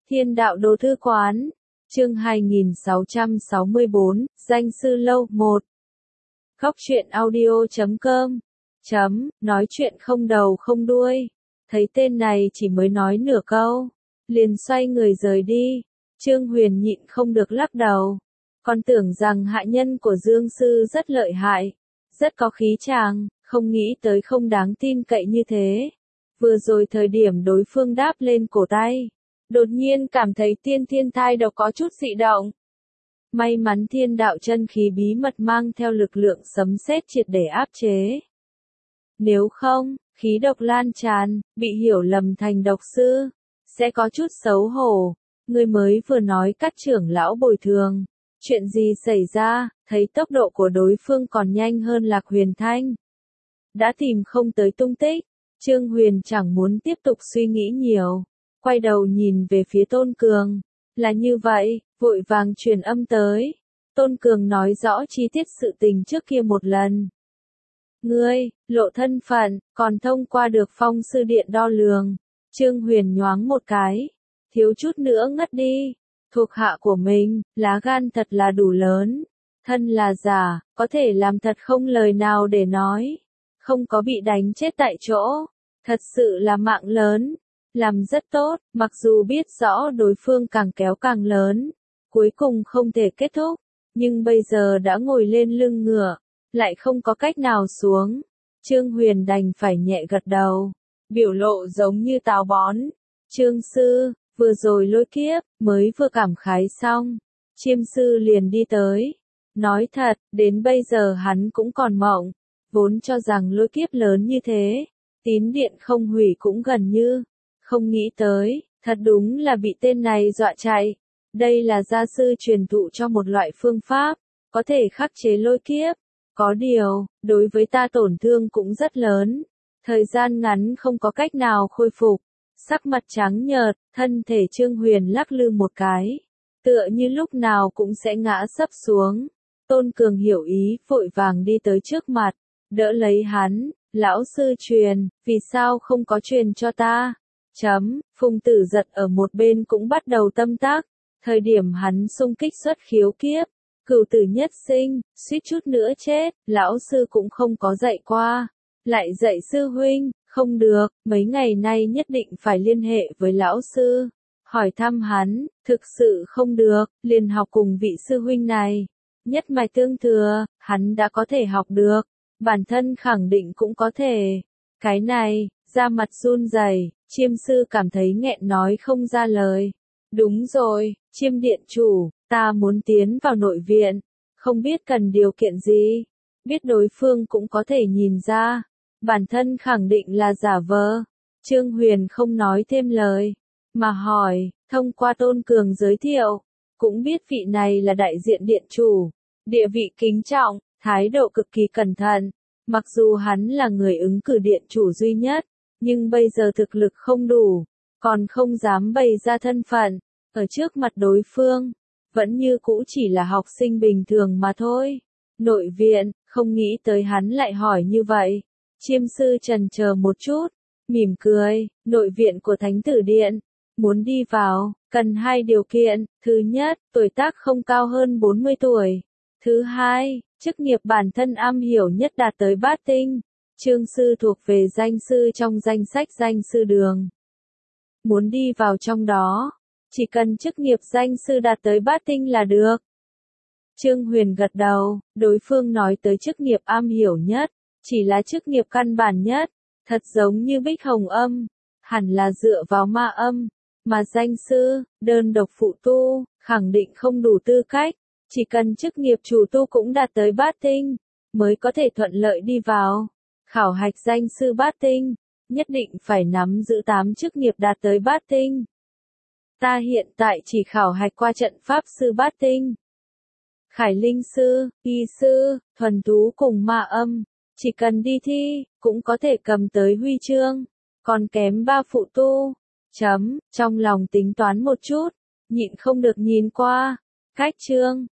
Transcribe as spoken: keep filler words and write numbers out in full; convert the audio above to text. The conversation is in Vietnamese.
Thiên đạo đồ thư quán, chương hai nghìn sáu trăm sáu mươi tư, danh sư lâu, một. Góc truyện audio chấm com, chấm, nói chuyện không đầu không đuôi. Thấy tên này chỉ mới nói nửa câu, liền xoay người rời đi. Trương Huyền nhịn không được lắc đầu. Còn tưởng rằng hạ nhân của Dương Sư rất lợi hại, rất có khí chàng, không nghĩ tới không đáng tin cậy như thế. Vừa rồi thời điểm đối phương đáp lên cổ tay, đột nhiên cảm thấy tiên thiên thai độc có chút dị động. May mắn thiên đạo chân khí bí mật mang theo lực lượng sấm sét triệt để áp chế. Nếu không, khí độc lan tràn, bị hiểu lầm thành độc sư, sẽ có chút xấu hổ. Người mới vừa nói các trưởng lão bồi thường. Chuyện gì xảy ra, thấy tốc độ của đối phương còn nhanh hơn Lạc Huyền Thanh. Đã tìm không tới tung tích, Trương Huyền chẳng muốn tiếp tục suy nghĩ nhiều. Quay đầu nhìn về phía Tôn Cường. Là như vậy, vội vàng truyền âm tới. Tôn Cường nói rõ chi tiết sự tình trước kia một lần. Ngươi, lộ thân phận, còn thông qua được phong sư điện đo lường. Trương Huyền nhoáng một cái. Thiếu chút nữa ngất đi. Thuộc hạ của mình, lá gan thật là đủ lớn. Thân là giả, có thể làm thật không lời nào để nói. Không có bị đánh chết tại chỗ. Thật sự là mạng lớn. Làm rất tốt, mặc dù biết rõ đối phương càng kéo càng lớn. Cuối cùng không thể kết thúc. Nhưng bây giờ đã ngồi lên lưng ngựa. Lại không có cách nào xuống. Trương Huyền đành phải nhẹ gật đầu. Biểu lộ giống như táo bón. Trương sư, vừa rồi lôi kiếp, mới vừa cảm khái xong. Chiêm sư liền đi tới. Nói thật, đến bây giờ hắn cũng còn mộng. Vốn cho rằng lôi kiếp lớn như thế. Tín điện không hủy cũng gần như. Không nghĩ tới, thật đúng là bị tên này dọa chạy. Đây là gia sư truyền thụ cho một loại phương pháp. Có thể khắc chế lôi kiếp. Có điều, đối với ta tổn thương cũng rất lớn. Thời gian ngắn không có cách nào khôi phục. Sắc mặt trắng nhợt, thân thể Trương Huyền lắc lư một cái. Tựa như lúc nào cũng sẽ ngã sấp xuống. Tôn Cường hiểu ý, vội vàng đi tới trước mặt. Đỡ lấy hắn, lão sư truyền, vì sao không có truyền cho ta? Chấm, Phùng Tử Giật ở một bên cũng bắt đầu tâm tác. Thời điểm hắn xung kích xuất khiếu kiếp. Cửu tử nhất sinh, suýt chút nữa chết, lão sư cũng không có dạy qua. Lại dạy sư huynh, không được, mấy ngày nay nhất định phải liên hệ với lão sư. Hỏi thăm hắn, thực sự không được, liền học cùng vị sư huynh này. Nhất mạch tương thừa, hắn đã có thể học được. Bản thân khẳng định cũng có thể. Cái này, da mặt run rẩy, Chiêm sư cảm thấy nghẹn nói không ra lời. Đúng rồi, Chiêm điện chủ, ta muốn tiến vào nội viện. Không biết cần điều kiện gì. Biết đối phương cũng có thể nhìn ra. Bản thân khẳng định là giả vờ. Trương Huyền không nói thêm lời. Mà hỏi, thông qua Tôn Cường giới thiệu. Cũng biết vị này là đại diện điện chủ. Địa vị kính trọng, thái độ cực kỳ cẩn thận. Mặc dù hắn là người ứng cử điện chủ duy nhất. Nhưng bây giờ thực lực không đủ. Còn không dám bày ra thân phận. Ở trước mặt đối phương. Vẫn như cũ chỉ là học sinh bình thường mà thôi. Nội viện, không nghĩ tới hắn lại hỏi như vậy. Chiêm sư trần chờ một chút. Mỉm cười, nội viện của Thánh Tử Điện. Muốn đi vào, cần hai điều kiện. Thứ nhất, tuổi tác không cao hơn bốn mươi tuổi. Thứ hai, chức nghiệp bản thân am hiểu nhất đạt tới bát tinh. Trương sư thuộc về danh sư trong danh sách danh sư đường. Muốn đi vào trong đó, chỉ cần chức nghiệp danh sư đạt tới bát tinh là được. Trương Huyền gật đầu, đối phương nói tới chức nghiệp am hiểu nhất, chỉ là chức nghiệp căn bản nhất, thật giống như Bích Hồng Âm, hẳn là dựa vào ma âm, mà danh sư, đơn độc phụ tu, khẳng định không đủ tư cách, chỉ cần chức nghiệp chủ tu cũng đạt tới bát tinh, mới có thể thuận lợi đi vào. Khảo hạch danh sư bát tinh, nhất định phải nắm giữ tám chức nghiệp đạt tới bát tinh. Ta hiện tại chỉ khảo hạch qua trận pháp sư bát tinh. Khải linh sư, y sư, thuần thú cùng ma âm, chỉ cần đi thi, cũng có thể cầm tới huy chương, còn kém ba phụ tu. Chấm, trong lòng tính toán một chút, nhịn không được nhìn qua. Cách chương,